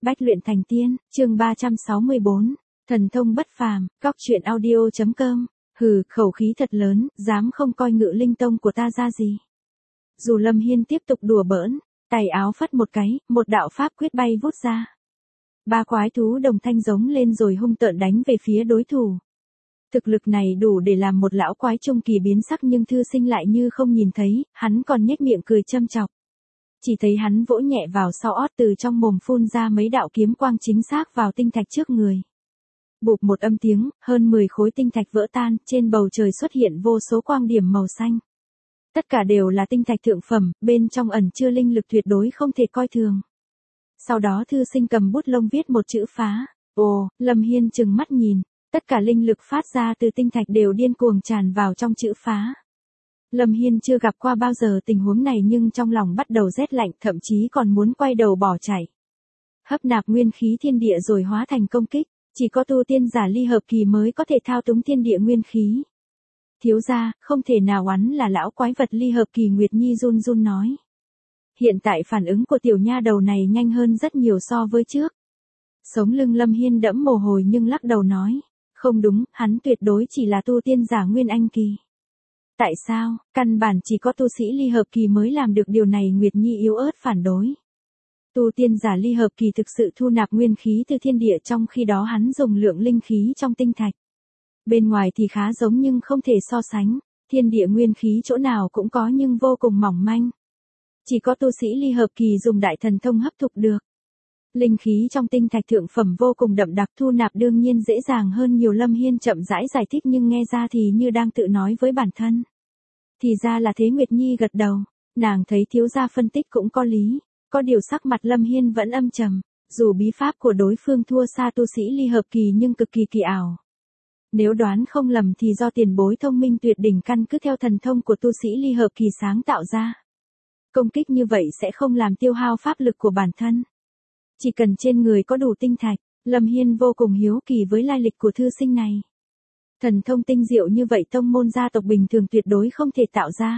Bách luyện thành tiên, chương 364, thần thông bất phàm, góc truyện audio.com. Hừ, khẩu khí thật lớn, dám không coi Ngự Linh Tông của ta ra gì. Dù Lâm Hiên tiếp tục đùa bỡn, tay áo phất một cái, một đạo pháp quyết bay vút ra. Ba quái thú đồng thanh giống lên rồi hung tợn đánh về phía đối thủ. Thực lực này đủ để làm một lão quái trung kỳ biến sắc, nhưng Thư Sinh lại như không nhìn thấy, hắn còn nhếch miệng cười châm chọc. Chỉ thấy hắn vỗ nhẹ vào sau ót, từ trong mồm phun ra mấy đạo kiếm quang chính xác vào tinh thạch trước người. Bụp một âm tiếng, hơn 10 khối tinh thạch vỡ tan, trên bầu trời xuất hiện vô số quang điểm màu xanh. Tất cả đều là tinh thạch thượng phẩm, bên trong ẩn chứa linh lực tuyệt đối không thể coi thường. Sau đó Thư Sinh cầm bút lông viết một chữ phá. Ồ, Lâm Hiên trừng mắt nhìn, tất cả linh lực phát ra từ tinh thạch đều điên cuồng tràn vào trong chữ phá. Lâm Hiên chưa gặp qua bao giờ tình huống này, nhưng trong lòng bắt đầu rét lạnh, thậm chí còn muốn quay đầu bỏ chạy. Hấp nạp nguyên khí thiên địa rồi hóa thành công kích, chỉ có tu tiên giả ly hợp kỳ mới có thể thao túng thiên địa nguyên khí. Thiếu gia, không thể nào oán là lão quái vật ly hợp kỳ. Nguyệt Nhi run run nói. Hiện tại phản ứng của tiểu nha đầu này nhanh hơn rất nhiều so với trước. Sống lưng Lâm Hiên đẫm mồ hôi nhưng lắc đầu nói. Không đúng, hắn tuyệt đối chỉ là tu tiên giả nguyên anh kỳ. Tại sao, căn bản chỉ có tu sĩ ly hợp kỳ mới làm được điều này. Nguyệt Nhi yếu ớt phản đối. Tu tiên giả ly hợp kỳ thực sự thu nạp nguyên khí từ thiên địa, trong khi đó hắn dùng lượng linh khí trong tinh thạch. Bên ngoài thì khá giống nhưng không thể so sánh, thiên địa nguyên khí chỗ nào cũng có nhưng vô cùng mỏng manh. Chỉ có tu sĩ ly hợp kỳ dùng đại thần thông hấp thụ được. Linh khí trong tinh thạch thượng phẩm vô cùng đậm đặc, thu nạp đương nhiên dễ dàng hơn nhiều. Lâm Hiên chậm rãi giải thích nhưng nghe ra thì như đang tự nói với bản thân. Thì ra là thế. Nguyệt Nhi gật đầu, nàng thấy thiếu gia phân tích cũng có lý. Có điều sắc mặt Lâm Hiên vẫn âm trầm, dù bí pháp của đối phương thua xa tu sĩ ly hợp kỳ nhưng cực kỳ kỳ ảo. Nếu đoán không lầm thì do tiền bối thông minh tuyệt đỉnh căn cứ theo thần thông của tu sĩ ly hợp kỳ sáng tạo ra. Công kích như vậy sẽ không làm tiêu hao pháp lực của bản thân. Chỉ cần trên người có đủ tinh thạch. Lâm Hiên vô cùng hiếu kỳ với lai lịch của Thư Sinh này. Thần thông tinh diệu như vậy tông môn gia tộc bình thường tuyệt đối không thể tạo ra.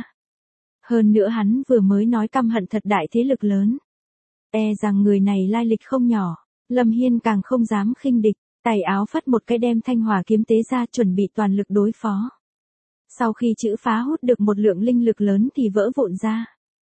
Hơn nữa hắn vừa mới nói căm hận thật đại thế lực lớn. Rằng người này lai lịch không nhỏ. Lâm Hiên càng không dám khinh địch, tay áo phất một cái đem thanh hỏa kiếm tế ra, chuẩn bị toàn lực đối phó. Sau khi chữ phá hút được một lượng linh lực lớn thì vỡ vụn ra.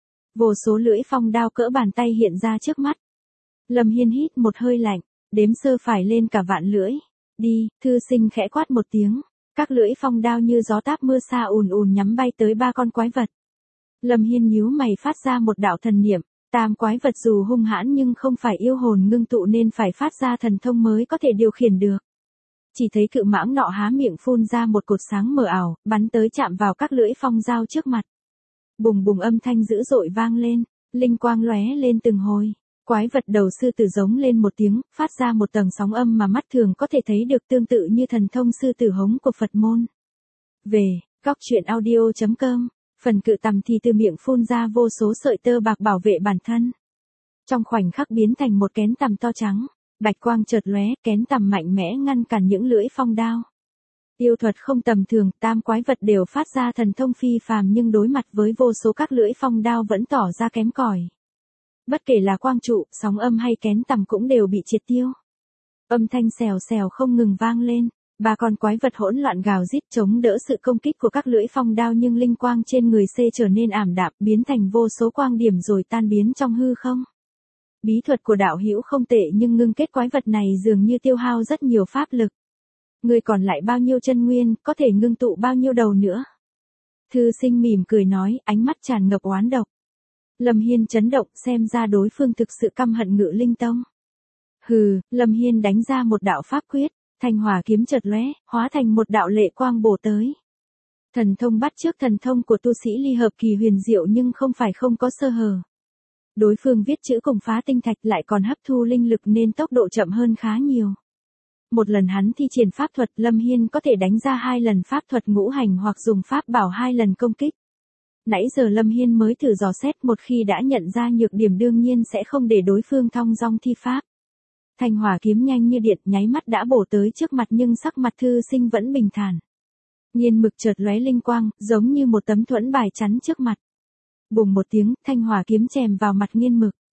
Vô số lưỡi phong đao cỡ bàn tay hiện ra trước mắt. Lâm Hiên hít một hơi lạnh, đếm sơ phải lên cả vạn lưỡi. Đi, Thư Sinh khẽ quát một tiếng. Các lưỡi phong đao như gió táp mưa sa ùn ùn nhắm bay tới ba con quái vật. Lâm Hiên nhíu mày phát ra một đạo thần niệm. Tam quái vật dù hung hãn nhưng không phải yêu hồn ngưng tụ nên phải phát ra thần thông mới có thể điều khiển được. Chỉ thấy cự mãng nọ há miệng phun ra một cột sáng mờ ảo, bắn tới chạm vào các lưỡi phong dao trước mặt. Bùng bùng âm thanh dữ dội vang lên, linh quang lóe lên từng hồi. Quái vật đầu sư tử giống lên một tiếng, phát ra một tầng sóng âm mà mắt thường có thể thấy được, tương tự như thần thông sư tử hống của Phật môn. Về, góc truyện audio.com. Phần cự tằm thì từ miệng phun ra vô số sợi tơ bạc bảo vệ bản thân. Trong khoảnh khắc biến thành một kén tằm to trắng, bạch quang chợt lóe, kén tằm mạnh mẽ ngăn cản những lưỡi phong đao. Yêu thuật không tầm thường, tam quái vật đều phát ra thần thông phi phàm nhưng đối mặt với vô số các lưỡi phong đao vẫn tỏ ra kém cỏi. Bất kể là quang trụ, sóng âm hay kén tằm cũng đều bị triệt tiêu. Âm thanh xèo xèo không ngừng vang lên. Ba con quái vật hỗn loạn gào rít chống đỡ sự công kích của các lưỡi phong đao, nhưng linh quang trên người C trở nên ảm đạm, biến thành vô số quang điểm rồi tan biến trong hư không. Bí thuật của đạo hữu không tệ nhưng ngưng kết quái vật này dường như tiêu hao rất nhiều pháp lực. Người còn lại bao nhiêu chân nguyên, có thể ngưng tụ bao nhiêu đầu nữa? Thư Sinh mỉm cười nói, ánh mắt tràn ngập oán độc. Lâm Hiên chấn động, xem ra đối phương thực sự căm hận Ngự Linh Tông. Hừ, Lâm Hiên đánh ra một đạo pháp quyết. Thanh hỏa kiếm chợt lóe, hóa thành một đạo lệ quang bổ tới. Thần thông bắt chước thần thông của tu sĩ ly hợp kỳ huyền diệu nhưng không phải không có sơ hở. Đối phương viết chữ cùng phá tinh thạch lại còn hấp thu linh lực nên tốc độ chậm hơn khá nhiều. Một lần hắn thi triển pháp thuật, Lâm Hiên có thể đánh ra 2 lần pháp thuật ngũ hành hoặc dùng pháp bảo 2 lần công kích. Nãy giờ Lâm Hiên mới thử dò xét, một khi đã nhận ra nhược điểm đương nhiên sẽ không để đối phương thong dong thi pháp. Thanh hỏa kiếm nhanh như điện, nháy mắt đã bổ tới trước mặt nhưng sắc mặt Thư Sinh vẫn bình thản. Nhiên mực chợt lóe linh quang, giống như một tấm thuẫn bài chắn trước mặt. Bùng một tiếng, thanh hỏa kiếm chèm vào mặt Nhiên mực.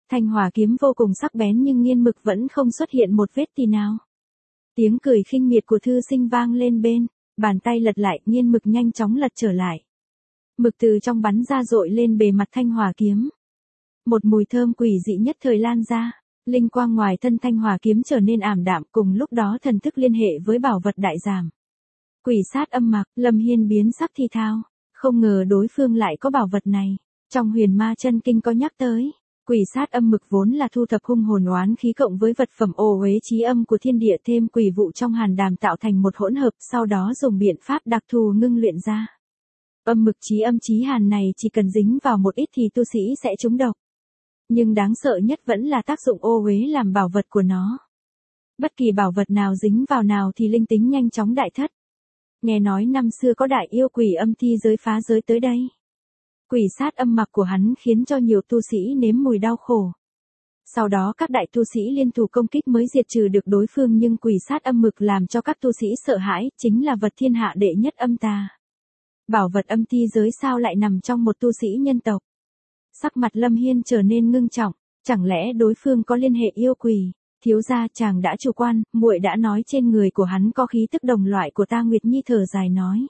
Thanh hỏa kiếm vô cùng sắc bén nhưng nghiên mực vẫn không xuất hiện một vết tì nào. Tiếng cười khinh miệt của thư sinh vang lên bên, bàn tay lật lại, nghiên mực nhanh chóng lật trở lại. Mực từ trong bắn ra dội lên bề mặt thanh hỏa kiếm. Một mùi thơm quỷ dị nhất thời lan ra, linh quang ngoài thân thanh hỏa kiếm trở nên ảm đạm, cùng lúc đó thần thức liên hệ với bảo vật đại giảm. Quỷ sát âm mặc, Lâm Hiên biến sắc thi thao, không ngờ đối phương lại có bảo vật này. Trong Huyền Ma Chân Kinh có nhắc tới, quỷ sát âm mực vốn là thu thập hung hồn oán khí cộng với vật phẩm ô uế chí âm của thiên địa thêm quỷ vụ trong hàn đàm tạo thành một hỗn hợp, sau đó dùng biện pháp đặc thù ngưng luyện ra. Âm mực chí âm chí hàn này chỉ cần dính vào một ít thì tu sĩ sẽ trúng độc. Nhưng đáng sợ nhất vẫn là tác dụng ô uế làm bảo vật của nó. Bất kỳ bảo vật nào dính vào nào thì linh tính nhanh chóng đại thất. Nghe nói năm xưa có đại yêu quỷ âm thi giới phá giới tới đây. Quỷ sát âm mặc của hắn khiến cho nhiều tu sĩ nếm mùi đau khổ. Sau đó các đại tu sĩ liên thủ công kích mới diệt trừ được đối phương, nhưng quỷ sát âm mực làm cho các tu sĩ sợ hãi, chính là vật thiên hạ đệ nhất âm tà. Bảo vật âm thi giới sao lại nằm trong một tu sĩ nhân tộc? Sắc mặt Lâm Hiên trở nên ngưng trọng, chẳng lẽ đối phương có liên hệ yêu quỷ? Thiếu gia chàng đã chủ quan, muội đã nói trên người của hắn có khí tức đồng loại của ta. Nguyệt Nhi thở dài nói.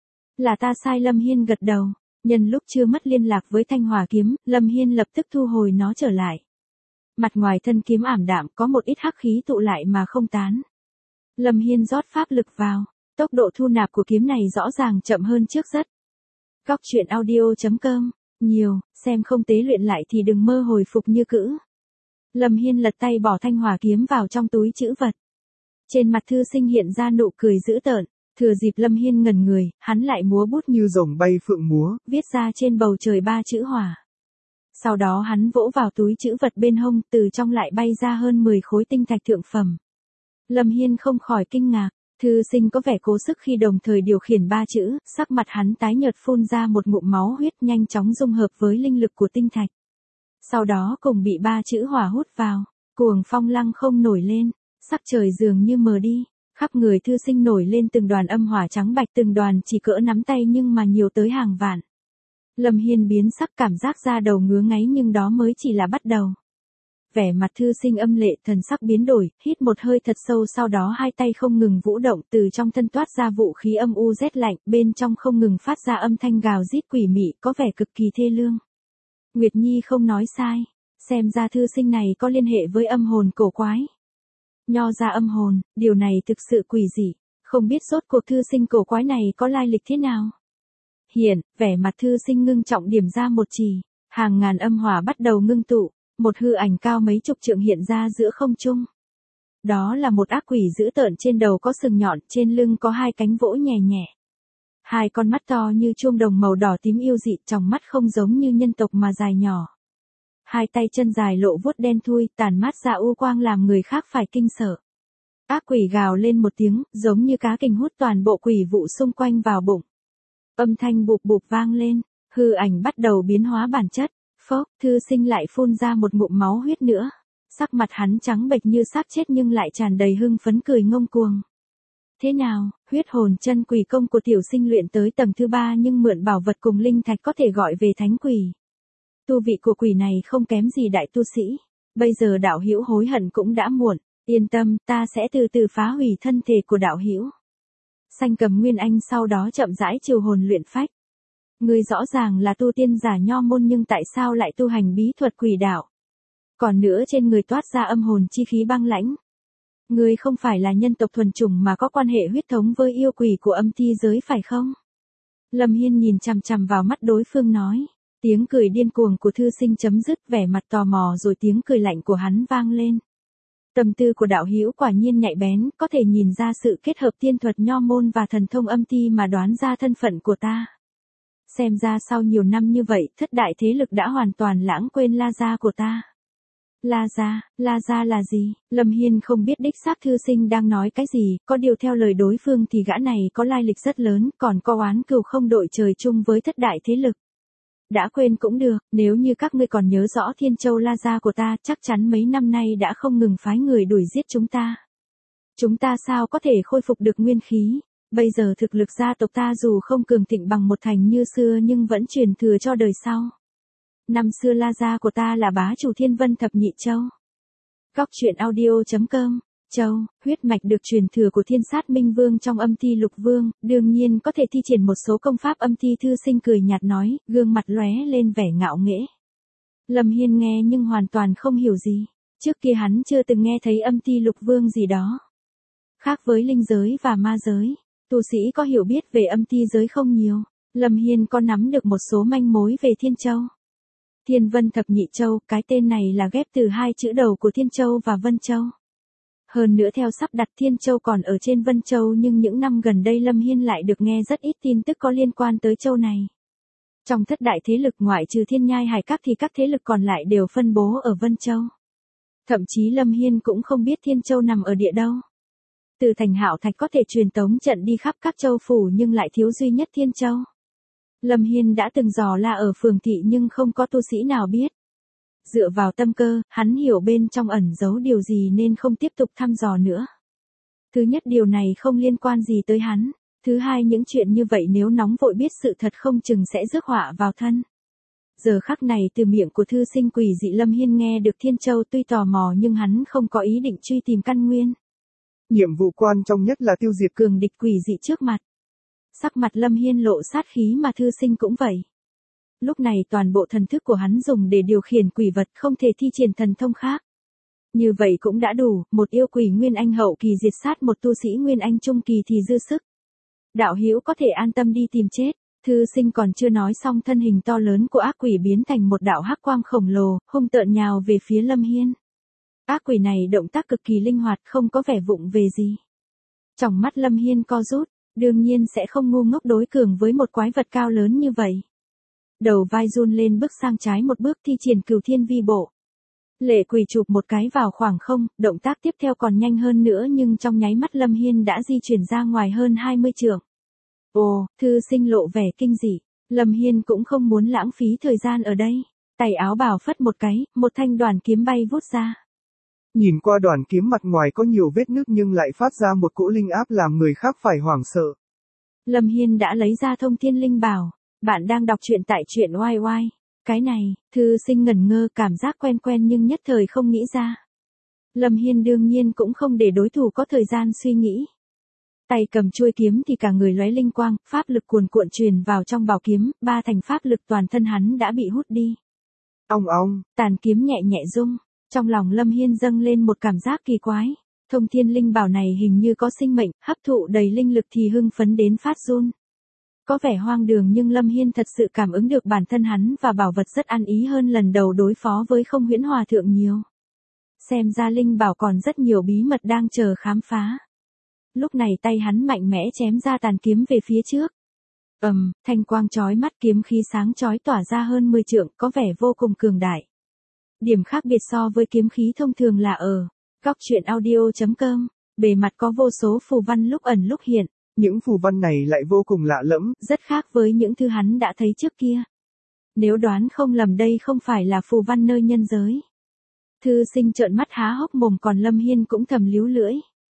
Là ta sai. Lâm Hiên gật đầu. Nhân lúc chưa mất liên lạc với thanh hỏa kiếm, Lâm Hiên lập tức thu hồi nó trở lại. Mặt ngoài thân kiếm ảm đạm có một ít hắc khí tụ lại mà không tán. Lâm Hiên rót pháp lực vào, tốc độ thu nạp của kiếm này rõ ràng chậm hơn trước rất. Góc truyện audio.com, nhiều, xem không tế luyện lại thì đừng mơ hồi phục như cữ. Lâm Hiên lật tay bỏ thanh hỏa kiếm vào trong túi trữ vật. Trên mặt thư sinh hiện ra nụ cười dữ tợn. Thừa dịp Lâm Hiên ngẩn người, hắn lại múa bút như rồng bay phượng múa, viết ra trên bầu trời 3 chữ hỏa. Sau đó hắn vỗ vào túi trữ vật bên hông, từ trong lại bay ra hơn 10 khối tinh thạch thượng phẩm. Lâm Hiên không khỏi kinh ngạc, thư sinh có vẻ cố sức khi đồng thời điều khiển 3 chữ, sắc mặt hắn tái nhợt phun ra một ngụm máu huyết nhanh chóng dung hợp với linh lực của tinh thạch. Sau đó cùng bị 3 chữ hỏa hút vào, cuồng phong lăng không nổi lên, sắc trời dường như mờ đi. Khắp người thư sinh nổi lên từng đoàn âm hỏa trắng bạch, từng đoàn chỉ cỡ nắm tay nhưng mà nhiều tới hàng vạn. Lâm Hiên biến sắc, cảm giác da đầu ngứa ngáy, nhưng đó mới chỉ là bắt đầu. Vẻ mặt thư sinh âm lệ, thần sắc biến đổi, hít một hơi thật sâu, sau đó hai tay không ngừng vũ động, từ trong thân toát ra vũ khí âm u rét lạnh, bên trong không ngừng phát ra âm thanh gào rít quỷ mị, có vẻ cực kỳ thê lương. Nguyệt Nhi không nói sai, xem ra thư sinh này có liên hệ với âm hồn cổ quái. Nho ra âm hồn, điều này thực sự quỷ dị, không biết rốt cuộc thư sinh cổ quái này có lai lịch thế nào. Hiện, vẻ mặt thư sinh ngưng trọng điểm ra một chỉ, hàng ngàn âm hỏa bắt đầu ngưng tụ, một hư ảnh cao mấy chục trượng hiện ra giữa không trung. Đó là một ác quỷ dữ tợn, trên đầu có sừng nhọn, trên lưng có 2 cánh vỗ nhẹ nhẹ. 2 con mắt to như chuông đồng màu đỏ tím yêu dị, tròng mắt không giống như nhân tộc mà dài nhỏ. 2 tay chân dài lộ vuốt đen thui, tàn mát ra u quang làm người khác phải kinh sợ. Ác quỷ gào lên một tiếng, giống như cá kình hút toàn bộ quỷ vụ xung quanh vào bụng. Âm thanh bụp bụp vang lên, hư ảnh bắt đầu biến hóa bản chất. Phốc, thư sinh lại phun ra một ngụm máu huyết nữa. Sắc mặt hắn trắng bệch như xác chết nhưng lại tràn đầy hưng phấn, cười ngông cuồng. Thế nào, huyết hồn chân quỷ công của tiểu sinh luyện tới tầng thứ 3 nhưng mượn bảo vật cùng linh thạch có thể gọi về thánh quỷ. Tu vị của quỷ này không kém gì đại tu sĩ. Bây giờ đạo hữu hối hận cũng đã muộn. Yên tâm, ta sẽ từ từ phá hủy thân thể của đạo hữu. Sanh Cầm Nguyên Anh sau đó chậm rãi chiều hồn luyện phách. Ngươi rõ ràng là tu tiên giả nho môn nhưng tại sao lại tu hành bí thuật quỷ đạo? Còn nữa trên người toát ra âm hồn chi khí băng lãnh. Ngươi không phải là nhân tộc thuần chủng mà có quan hệ huyết thống với yêu quỷ của âm thi giới phải không? Lâm Hiên nhìn chằm chằm vào mắt đối phương nói. Tiếng cười điên cuồng của thư sinh chấm dứt, vẻ mặt tò mò rồi tiếng cười lạnh của hắn vang lên. Tâm tư của đạo hữu quả nhiên nhạy bén, có thể nhìn ra sự kết hợp tiên thuật nho môn và thần thông âm ti mà đoán ra thân phận của ta. Xem ra sau nhiều năm như vậy, thất đại thế lực đã hoàn toàn lãng quên La Gia của ta. La Gia là gì? Lâm Hiên không biết đích xác thư sinh đang nói cái gì, có điều theo lời đối phương thì gã này có lai lịch rất lớn, còn có oán cừu không đội trời chung với thất đại thế lực. Đã quên cũng được, nếu như các ngươi còn nhớ rõ Thiên Châu La Gia của ta, chắc chắn mấy năm nay đã không ngừng phái người đuổi giết chúng ta. Chúng ta sao có thể khôi phục được nguyên khí? Bây giờ thực lực gia tộc ta dù không cường thịnh bằng một thành như xưa nhưng vẫn truyền thừa cho đời sau. Năm xưa La gia của ta là bá chủ Thiên Vân Thập Nhị Châu. Góc truyện audio.com. Châu, huyết mạch được truyền thừa của Thiên Sát Minh Vương trong Âm Ti Lục Vương, đương nhiên có thể thi triển một số công pháp âm ti. Thư Sinh cười nhạt nói, gương mặt lóe lên vẻ ngạo nghễ. Lâm Hiên nghe nhưng hoàn toàn không hiểu gì. Trước kia hắn chưa từng nghe thấy Âm Ti Lục Vương gì đó. Khác với linh giới và ma giới, tu sĩ có hiểu biết về âm ti giới không nhiều. Lâm Hiên có nắm được một số manh mối về Thiên Châu. Thiên Vân Thập Nhị Châu, cái tên này là ghép từ hai chữ đầu của Thiên Châu và Vân Châu. Hơn nữa theo sắp đặt Thiên Châu còn ở trên Vân Châu, nhưng những năm gần đây Lâm Hiên lại được nghe rất ít tin tức có liên quan tới châu này. Trong thất đại thế lực ngoại trừ Thiên Nhai Hải Các thì các thế lực còn lại đều phân bố ở Vân Châu. Thậm chí Lâm Hiên cũng không biết Thiên Châu nằm ở địa đâu. Từ thành Hạo Thạch có thể truyền tống trận đi khắp các châu phủ nhưng lại thiếu duy nhất Thiên Châu. Lâm Hiên đã từng dò la ở phường thị nhưng không có tu sĩ nào biết. Dựa vào tâm cơ, hắn hiểu bên trong ẩn giấu điều gì nên không tiếp tục thăm dò nữa. Thứ nhất, điều này không liên quan gì tới hắn. Thứ hai, những chuyện như vậy nếu nóng vội biết sự thật không chừng sẽ rước họa vào thân. Giờ khắc này từ miệng của Thư Sinh quỷ dị Lâm Hiên nghe được Thiên Châu, tuy tò mò nhưng hắn không có ý định truy tìm căn nguyên. Nhiệm vụ quan trọng nhất là tiêu diệt cường địch quỷ dị trước mặt. Sắc mặt Lâm Hiên lộ sát khí mà Thư Sinh cũng vậy. Lúc này toàn bộ thần thức của hắn dùng để điều khiển quỷ vật, không thể thi triển thần thông khác. Như vậy cũng đã đủ, một yêu quỷ Nguyên Anh hậu kỳ diệt sát một tu sĩ Nguyên Anh trung kỳ thì dư sức. Đạo hữu có thể an tâm đi tìm chết. Thư Sinh còn chưa nói xong, thân hình to lớn của ác quỷ biến thành một đạo hắc quang khổng lồ, hung tợn nhào về phía Lâm Hiên. Ác quỷ này động tác cực kỳ linh hoạt, không có vẻ vụng về gì. Trong mắt Lâm Hiên co rút, đương nhiên sẽ không ngu ngốc đối cường với một quái vật cao lớn như vậy. Đầu vai run lên, bước sang trái một bước, thi triển Cửu Thiên Vi Bộ. Lệ quỷ chụp một cái vào khoảng không, động tác tiếp theo còn nhanh hơn nữa nhưng trong nháy mắt Lâm Hiên đã di chuyển ra ngoài hơn 20 trượng. Ồ, Thư Sinh lộ vẻ kinh dị. Lâm Hiên cũng không muốn lãng phí thời gian ở đây. Tay áo bào phất một cái, một thanh đoàn kiếm bay vút ra. Nhìn qua đoàn kiếm mặt ngoài có nhiều vết nứt nhưng lại phát ra một cỗ linh áp làm người khác phải hoảng sợ. Lâm Hiên đã lấy ra Thông Thiên Linh Bảo. Bạn đang đọc truyện tại truyện YY. Cái này, Thư Sinh ngẩn ngơ, cảm giác quen quen nhưng nhất thời không nghĩ ra. Lâm Hiên đương nhiên cũng không để đối thủ có thời gian suy nghĩ. Tay cầm chuôi kiếm thì cả người lóe linh quang, pháp lực cuồn cuộn truyền vào trong bảo kiếm, ba thành pháp lực toàn thân hắn đã bị hút đi. Ong ong, tàn kiếm nhẹ nhẹ rung. Trong lòng Lâm Hiên dâng lên một cảm giác kỳ quái. Thông Thiên Linh Bảo này hình như có sinh mệnh, hấp thụ đầy linh lực thì hưng phấn đến phát run. Có vẻ hoang đường nhưng Lâm Hiên thật sự cảm ứng được bản thân hắn và bảo vật rất ăn ý hơn lần đầu đối phó với Không Huyễn Hòa Thượng nhiều. Xem ra Linh Bảo còn rất nhiều bí mật đang chờ khám phá. Lúc này tay hắn mạnh mẽ chém ra tàn kiếm về phía trước. Thanh quang chói mắt, kiếm khí sáng chói tỏa ra hơn 10 trượng, có vẻ vô cùng cường đại. Điểm khác biệt so với kiếm khí thông thường là ở góc truyện audio.com, bề mặt có vô số phù văn lúc ẩn lúc hiện. Những phù văn này lại vô cùng lạ lẫm, rất khác với những thứ hắn đã thấy trước kia. Nếu đoán không lầm đây không phải là phù văn nơi nhân giới. Thư Sinh trợn mắt há hốc mồm, còn Lâm Hiên cũng thầm líu lưỡi.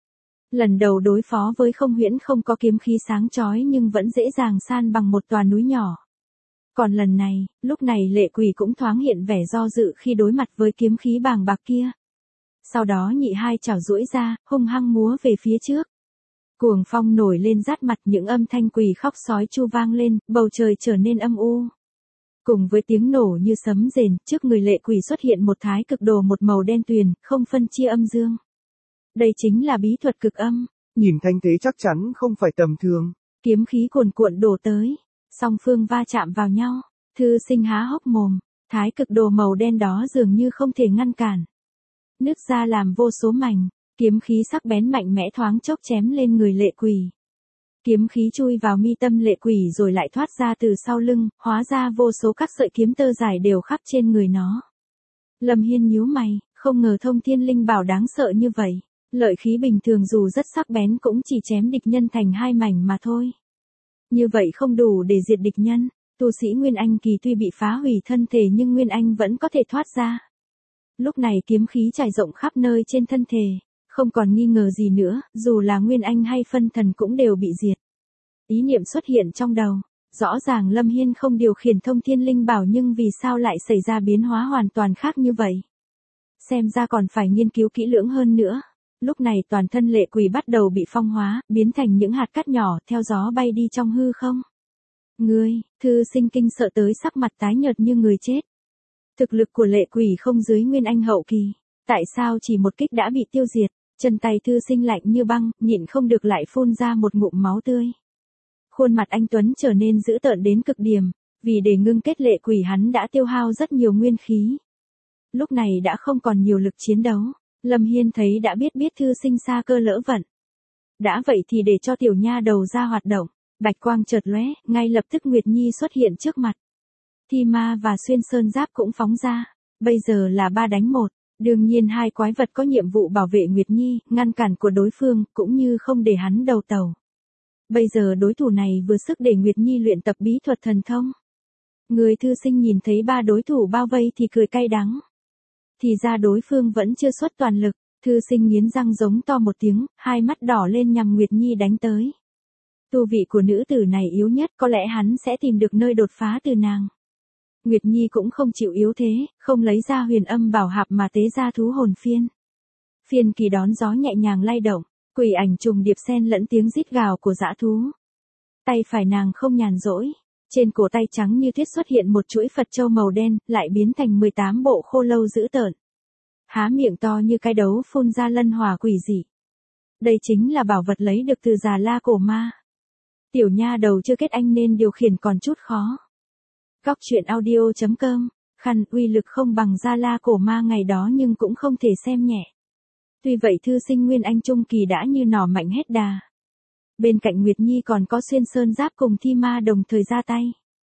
Lần đầu đối phó với Không Huyễn không có kiếm khí sáng chói nhưng vẫn dễ dàng san bằng một tòa núi nhỏ. Còn lần này, lúc này lệ quỷ cũng thoáng hiện vẻ do dự khi đối mặt với kiếm khí bàng bạc kia. Sau đó nhị hai chảo duỗi ra, hung hăng múa về phía trước. Cuồng phong nổi lên rát mặt, những âm thanh quỷ khóc sói chu vang lên, bầu trời trở nên âm u. Cùng với tiếng nổ như sấm rền, trước người lệ quỷ xuất hiện một thái cực đồ một màu đen tuyền, không phân chia âm dương. Đây chính là bí thuật cực âm. Nhìn thanh thế chắc chắn không phải tầm thường. Kiếm khí cuồn cuộn đổ tới, song phương va chạm vào nhau. Thư Sinh há hốc mồm, thái cực đồ màu đen đó dường như không thể ngăn cản. Nứt ra làm vô số mảnh, kiếm khí sắc bén mạnh mẽ thoáng chốc chém lên người lệ quỷ. Kiếm khí chui vào mi tâm lệ quỷ rồi lại thoát ra từ sau lưng, hóa ra vô số các sợi kiếm tơ dài đều khắp trên người nó. Lâm Hiên nhíu mày, không ngờ Thông Thiên Linh Bảo đáng sợ như vậy. Lợi khí bình thường dù rất sắc bén cũng chỉ chém địch nhân thành hai mảnh mà thôi. Như vậy không đủ để diệt địch nhân. Tu sĩ Nguyên Anh kỳ tuy bị phá hủy thân thể nhưng Nguyên Anh vẫn có thể thoát ra. Lúc này kiếm khí trải rộng khắp nơi trên thân thể. Không còn nghi ngờ gì nữa, dù là Nguyên Anh hay phân thần cũng đều bị diệt. Ý niệm xuất hiện trong đầu. Rõ ràng Lâm Hiên không điều khiển thông thiên linh bảo nhưng vì sao lại xảy ra biến hóa hoàn toàn khác như vậy? Xem ra còn phải nghiên cứu kỹ lưỡng hơn nữa. Lúc này toàn thân lệ quỷ bắt đầu bị phong hóa, biến thành những hạt cát nhỏ theo gió bay đi trong hư không. Ngươi, Thư Sinh kinh sợ tới sắc mặt tái nhợt như người chết. Thực lực của lệ quỷ không dưới Nguyên Anh hậu kỳ. Tại sao chỉ một kích đã bị tiêu diệt? Chân tay Thư Sinh lạnh như băng, nhịn không được lại phun ra một ngụm máu tươi. Khuôn mặt anh Tuấn trở nên dữ tợn đến cực điểm, vì để ngưng kết lệ quỷ hắn đã tiêu hao rất nhiều nguyên khí. Lúc này đã không còn nhiều lực chiến đấu, Lâm Hiên thấy đã biết Thư Sinh xa cơ lỡ vận. Đã vậy thì để cho tiểu nha đầu ra hoạt động, bạch quang chợt lóe, ngay lập tức Nguyệt Nhi xuất hiện trước mặt. Thi Ma và Xuyên Sơn Giáp cũng phóng ra, bây giờ là 3 đánh 1, đương nhiên hai quái vật có nhiệm vụ bảo vệ Nguyệt Nhi, ngăn cản của đối phương, cũng như không để hắn đầu tàu. Bây giờ đối thủ này vừa sức để Nguyệt Nhi luyện tập bí thuật thần thông. Người Thư Sinh nhìn thấy 3 đối thủ bao vây thì cười cay đắng. Thì ra đối phương vẫn chưa xuất toàn lực, Thư Sinh nghiến răng giống to một tiếng, hai mắt đỏ lên nhằm Nguyệt Nhi đánh tới. Tu vị của nữ tử này yếu nhất, có lẽ hắn sẽ tìm được nơi đột phá từ nàng. Nguyệt Nhi cũng không chịu yếu thế, không lấy ra Huyền Âm Bảo Hạp mà tế ra thú hồn phiên. Phiên kỳ đón gió nhẹ nhàng lay động, quỷ ảnh trùng điệp xen lẫn tiếng rít gào của dã thú. Tay phải nàng không nhàn rỗi, trên cổ tay trắng như tuyết xuất hiện một chuỗi Phật châu màu đen, lại biến thành 18 bộ khô lâu dữ tợn. Há miệng to như cái đấu phun ra lân hỏa quỷ dị. Đây chính là bảo vật lấy được từ Già La Cổ Ma. Tiểu nha đầu chưa kết anh nên điều khiển còn chút khó. Góc truyện audio.com, khăn uy lực không bằng Già La Cổ Ma ngày đó nhưng cũng không thể xem nhẹ. Tuy vậy Thư Sinh Nguyên Anh Trung Kỳ đã như nỏ mạnh hết đà. Bên cạnh Nguyệt Nhi còn có Xuyên Sơn Giáp cùng Thi Ma đồng thời ra tay.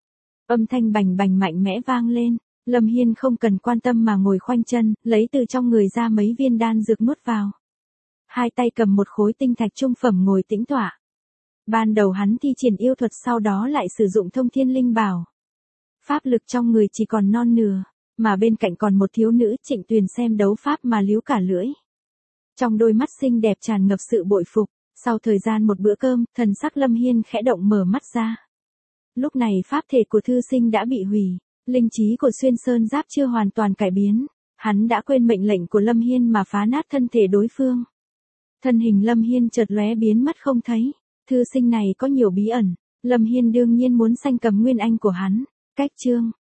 Âm thanh bành bành mạnh mẽ vang lên, Lâm Hiên không cần quan tâm mà ngồi khoanh chân, lấy từ trong người ra mấy viên đan dược nuốt vào. Hai tay cầm một khối tinh thạch trung phẩm ngồi tĩnh tọa. Ban đầu hắn thi triển yêu thuật sau đó lại sử dụng thông thiên linh bảo. Pháp lực trong người chỉ còn non nửa, mà bên cạnh còn một thiếu nữ Trịnh Tuyền xem đấu pháp mà líu cả lưỡi. Trong đôi mắt xinh đẹp tràn ngập sự bội phục, sau thời gian một bữa cơm, thần sắc Lâm Hiên khẽ động mở mắt ra. Lúc này pháp thể của Thư Sinh đã bị hủy, linh trí của Xuyên Sơn Giáp chưa hoàn toàn cải biến, hắn đã quên mệnh lệnh của Lâm Hiên mà phá nát thân thể đối phương. Thân hình Lâm Hiên chợt lóe biến mất không thấy, Thư Sinh này có nhiều bí ẩn, Lâm Hiên đương nhiên muốn sanh cầm nguyên anh của hắn. Cách chương